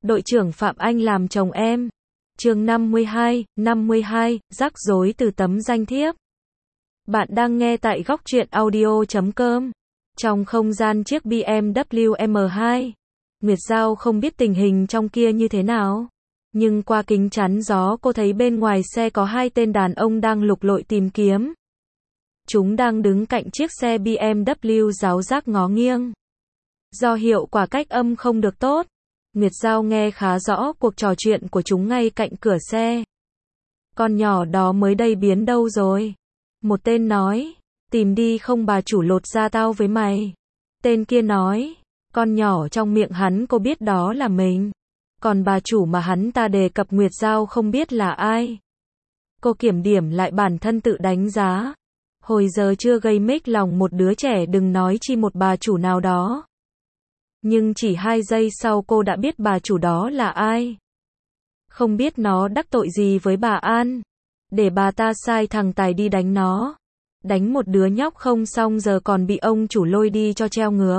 đội trưởng Phạm Anh làm chồng em. Chương 52, rắc rối từ tấm danh thiếp. Bạn đang nghe tại góc truyện audio.com. Trong không gian chiếc BMW M2, Nguyệt Giao không biết tình hình trong kia như thế nào. Nhưng qua kính chắn gió cô thấy bên ngoài xe có hai tên đàn ông đang lục lọi tìm kiếm. Chúng đang đứng cạnh chiếc xe BMW ráo rác ngó nghiêng. Do hiệu quả cách âm không được tốt, Nguyệt Giao nghe khá rõ cuộc trò chuyện của chúng ngay cạnh cửa xe. Con nhỏ đó mới đây biến đâu rồi? Một tên nói, tìm đi không bà chủ lột da tao với mày. Tên kia nói, con nhỏ trong miệng hắn cô biết đó là mình. Còn bà chủ mà hắn ta đề cập Nguyệt Giao không biết là ai. Cô kiểm điểm lại bản thân tự đánh giá. Hồi giờ chưa gây mếch lòng một đứa trẻ đừng nói chi một bà chủ nào đó. Nhưng chỉ 2 giây sau cô đã biết bà chủ đó là ai. Không biết nó đắc tội gì với bà An. Để bà ta sai thằng Tài đi đánh nó. Đánh một đứa nhóc không xong giờ còn bị ông chủ lôi đi cho treo ngược.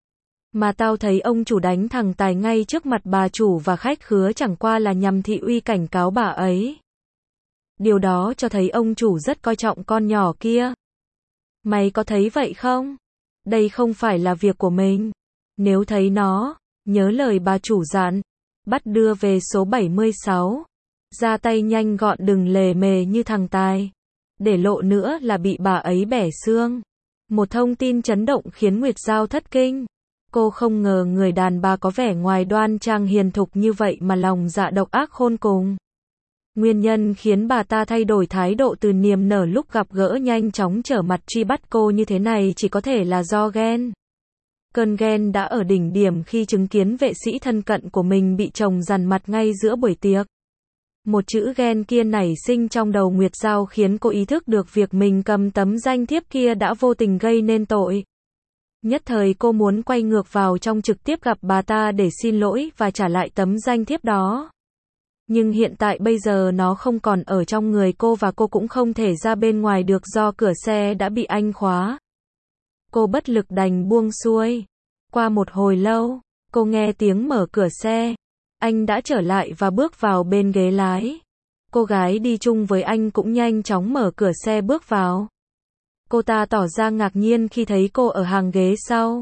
Mà tao thấy ông chủ đánh thằng Tài ngay trước mặt bà chủ và khách khứa chẳng qua là nhằm thị uy cảnh cáo bà ấy. Điều đó cho thấy ông chủ rất coi trọng con nhỏ kia. Mày có thấy vậy không? Đây không phải là việc của mình. Nếu thấy nó, nhớ lời bà chủ dặn, bắt đưa về số 76. Ra tay nhanh gọn đừng lề mề như thằng Tài. Để lộ nữa là bị bà ấy bẻ xương. Một thông tin chấn động khiến Nguyệt Giao thất kinh. Cô không ngờ người đàn bà có vẻ ngoài đoan trang hiền thục như vậy mà lòng dạ độc ác khôn cùng. Nguyên nhân khiến bà ta thay đổi thái độ từ niềm nở lúc gặp gỡ nhanh chóng trở mặt truy bắt cô như thế này chỉ có thể là do ghen. Cơn ghen đã ở đỉnh điểm khi chứng kiến vệ sĩ thân cận của mình bị chồng dằn mặt ngay giữa buổi tiệc. Một chữ ghen kia nảy sinh trong đầu Nguyệt Giao khiến cô ý thức được việc mình cầm tấm danh thiếp kia đã vô tình gây nên tội. Nhất thời cô muốn quay ngược vào trong trực tiếp gặp bà ta để xin lỗi và trả lại tấm danh thiếp đó. Nhưng hiện tại bây giờ nó không còn ở trong người cô và cô cũng không thể ra bên ngoài được do cửa xe đã bị anh khóa. Cô bất lực đành buông xuôi. Qua một hồi lâu, cô nghe tiếng mở cửa xe. Anh đã trở lại và bước vào bên ghế lái. Cô gái đi chung với anh cũng nhanh chóng mở cửa xe bước vào. Cô ta tỏ ra ngạc nhiên khi thấy cô ở hàng ghế sau.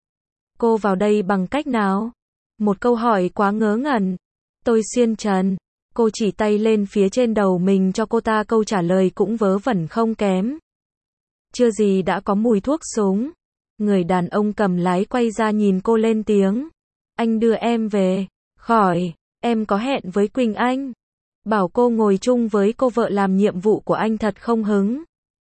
Cô vào đây bằng cách nào? Một câu hỏi quá ngớ ngẩn. Tôi xuyên trần. Cô chỉ tay lên phía trên đầu mình cho cô ta, câu trả lời cũng vớ vẩn không kém. Chưa gì đã có mùi thuốc súng. Người đàn ông cầm lái quay ra nhìn cô lên tiếng. Anh đưa em về. Khỏi, em có hẹn với Quỳnh Anh. Bảo cô ngồi chung với cô vợ làm nhiệm vụ của anh thật không hứng.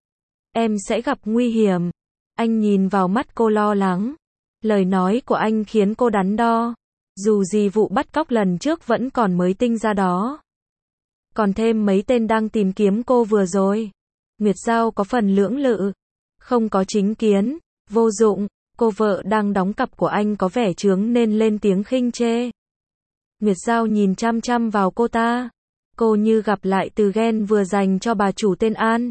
Em sẽ gặp nguy hiểm. Anh nhìn vào mắt cô lo lắng. Lời nói của anh khiến cô đắn đo. Dù gì vụ bắt cóc lần trước vẫn còn mới tinh ra đó. Còn thêm mấy tên đang tìm kiếm cô vừa rồi. Nguyệt Giao có phần lưỡng lự. Không có chính kiến. Vô dụng. Cô vợ đang đóng cặp của anh có vẻ chướng nên lên tiếng khinh chê. Nguyệt Giao nhìn chăm chăm vào cô ta. Cô như gặp lại từ ghen vừa dành cho bà chủ tên An.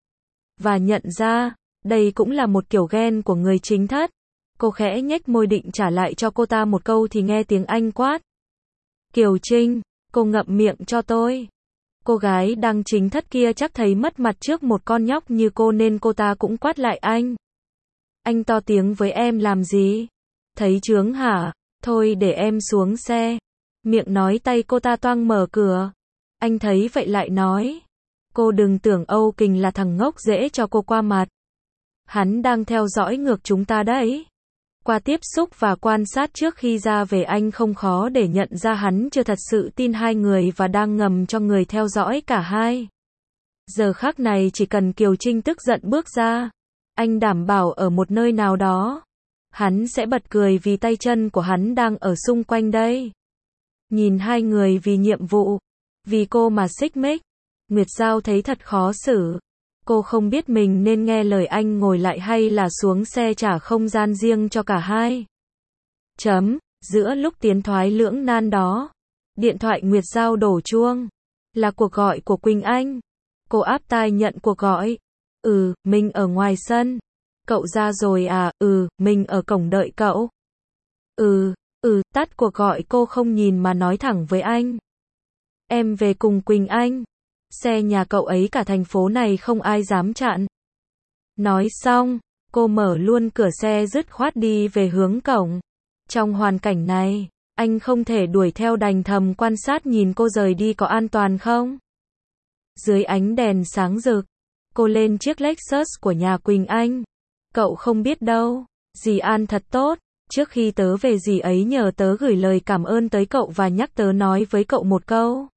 Và nhận ra, đây cũng là một kiểu ghen của người chính thất. Cô khẽ nhếch môi định trả lại cho cô ta một câu thì nghe tiếng anh quát. Kiều Trinh, cô ngậm miệng cho tôi. Cô gái đang chính thất kia chắc thấy mất mặt trước một con nhóc như cô nên cô ta cũng quát lại anh. Anh to tiếng với em làm gì? Thấy chướng hả? Thôi để em xuống xe. Miệng nói tay cô ta toang mở cửa. Anh thấy vậy lại nói. Cô đừng tưởng Âu Kình là thằng ngốc dễ cho cô qua mặt. Hắn đang theo dõi ngược chúng ta đấy. Qua tiếp xúc và quan sát trước khi ra về anh không khó để nhận ra hắn chưa thật sự tin hai người và đang ngầm cho người theo dõi cả hai. Giờ khắc này chỉ cần Kiều Trinh tức giận bước ra. Anh đảm bảo ở một nơi nào đó. Hắn sẽ bật cười vì tay chân của hắn đang ở xung quanh đây. Nhìn hai người vì nhiệm vụ. Vì cô mà xích mích. Nguyệt Giao thấy thật khó xử. Cô không biết mình nên nghe lời anh ngồi lại hay là xuống xe trả không gian riêng cho cả hai. Giữa lúc tiến thoái lưỡng nan đó. Điện thoại Nguyệt Giao đổ chuông. Là cuộc gọi của Quỳnh Anh. Cô áp tai nhận cuộc gọi. Mình ở ngoài sân. Cậu ra rồi à? Mình ở cổng đợi cậu. Tắt cuộc gọi cô không nhìn mà nói thẳng với anh. Em về cùng Quỳnh Anh. Xe nhà cậu ấy cả thành phố này không ai dám chặn. Nói xong, cô mở luôn cửa xe dứt khoát đi về hướng cổng. Trong hoàn cảnh này, anh không thể đuổi theo đành thầm quan sát nhìn cô rời đi có an toàn không. Dưới ánh đèn sáng rực, cô lên chiếc Lexus của nhà Quỳnh Anh. Cậu không biết đâu, dì An thật tốt, trước khi tớ về dì ấy nhờ tớ gửi lời cảm ơn tới cậu và nhắc tớ nói với cậu một câu.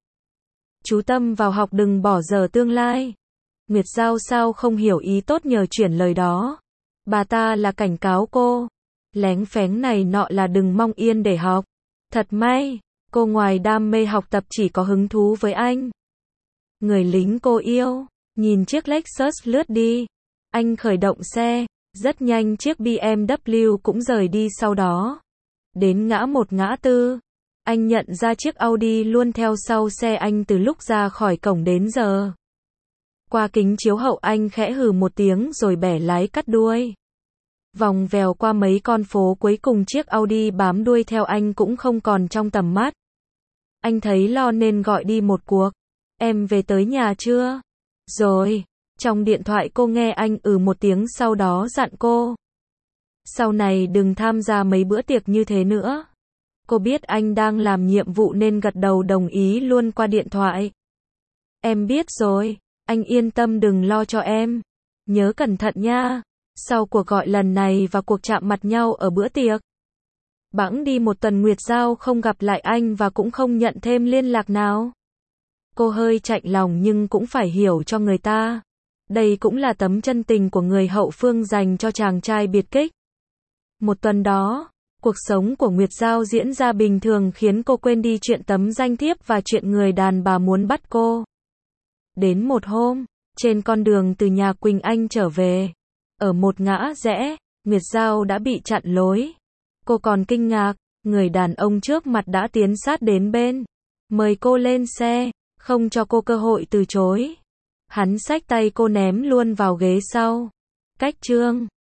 Chú tâm vào học đừng bỏ dở tương lai. Nguyệt Giao sao không hiểu ý tốt nhờ chuyển lời đó. Bà ta là cảnh cáo cô. Léng phéng này nọ là đừng mong yên để học. Thật may, cô ngoài đam mê học tập chỉ có hứng thú với anh. Người lính cô yêu, nhìn chiếc Lexus lướt đi. Anh khởi động xe, rất nhanh chiếc BMW cũng rời đi sau đó. Đến ngã một ngã tư, anh nhận ra chiếc Audi luôn theo sau xe anh từ lúc ra khỏi cổng đến giờ. Qua kính chiếu hậu anh khẽ hừ một tiếng rồi bẻ lái cắt đuôi. Vòng vèo qua mấy con phố cuối cùng chiếc Audi bám đuôi theo anh cũng không còn trong tầm mắt. Anh thấy lo nên gọi đi một cuộc. Em về tới nhà chưa? Rồi. Trong điện thoại cô nghe anh một tiếng sau đó dặn cô. Sau này đừng tham gia mấy bữa tiệc như thế nữa. Cô biết anh đang làm nhiệm vụ nên gật đầu đồng ý luôn qua điện thoại. Em biết rồi, anh yên tâm đừng lo cho em. Nhớ cẩn thận nha. Sau cuộc gọi lần này và cuộc chạm mặt nhau ở bữa tiệc, bẵng đi một tuần Nguyệt Giao không gặp lại anh và cũng không nhận thêm liên lạc nào. Cô hơi chạnh lòng nhưng cũng phải hiểu cho người ta. Đây cũng là tấm chân tình của người hậu phương dành cho chàng trai biệt kích. Một tuần đó, cuộc sống của Nguyệt Giao diễn ra bình thường khiến cô quên đi chuyện tấm danh thiếp và chuyện người đàn bà muốn bắt cô. Đến một hôm, trên con đường từ nhà Quỳnh Anh trở về, ở một ngã rẽ, Nguyệt Giao đã bị chặn lối. Cô còn kinh ngạc, người đàn ông trước mặt đã tiến sát đến bên, mời cô lên xe, không cho cô cơ hội từ chối. Hắn xách tay cô ném luôn vào ghế sau. Cách chương